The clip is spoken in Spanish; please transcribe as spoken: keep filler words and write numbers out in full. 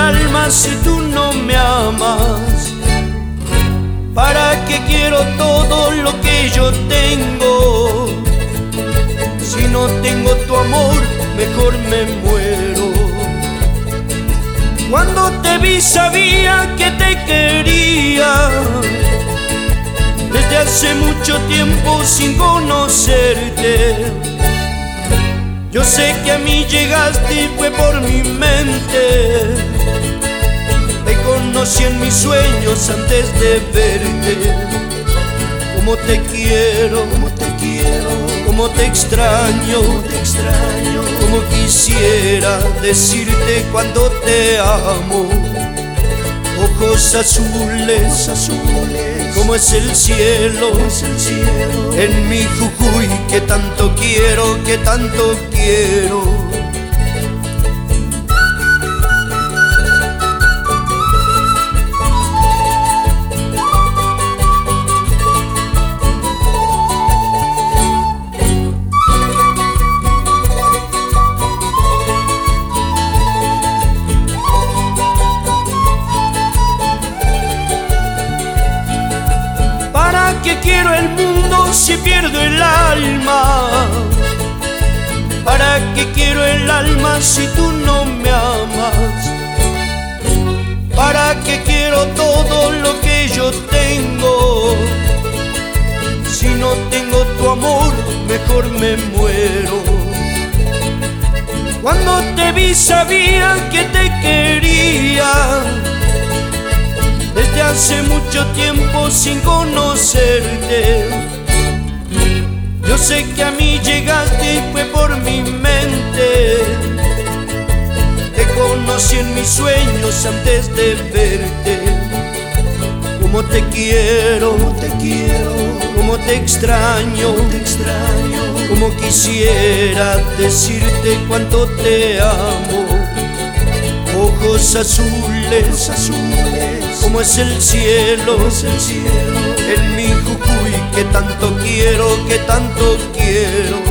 alma si tú no me amas? ¿Para qué quiero todo lo que yo tengo? Si no tengo tu amor, mejor me muero. Cuando te vi sabía que te quería, desde hace mucho tiempo sin conocerte. Yo sé que a mí llegaste y fue por mi mente. Te conocí en mis sueños antes de verte. Como te quiero, como te quiero, como te extraño, como te extraño, como quisiera decirte cuando te amo. Ojos azules, azules, como es el cielo, es el cielo en mi Jujuy, que tanto quiero, que tanto quiero. ¿Para qué quiero el mundo si pierdo el alma? ¿Para qué quiero el alma si tú no me amas? ¿Para qué quiero todo lo que yo tengo? Si no tengo tu amor, mejor me muero. Cuando te vi sabía que te quería, desde hace mucho tiempo sin conocerte. Yo sé que a mí llegaste y fue por mi mente. Te conocí en mis sueños antes de verte. Como te quiero, como te quiero, como te extraño, como te extraño, como quisiera decirte cuánto te amo. Ojos azules, azules, como es el cielo, es el cielo en mi Jujuy, que tanto quiero, que tanto quiero.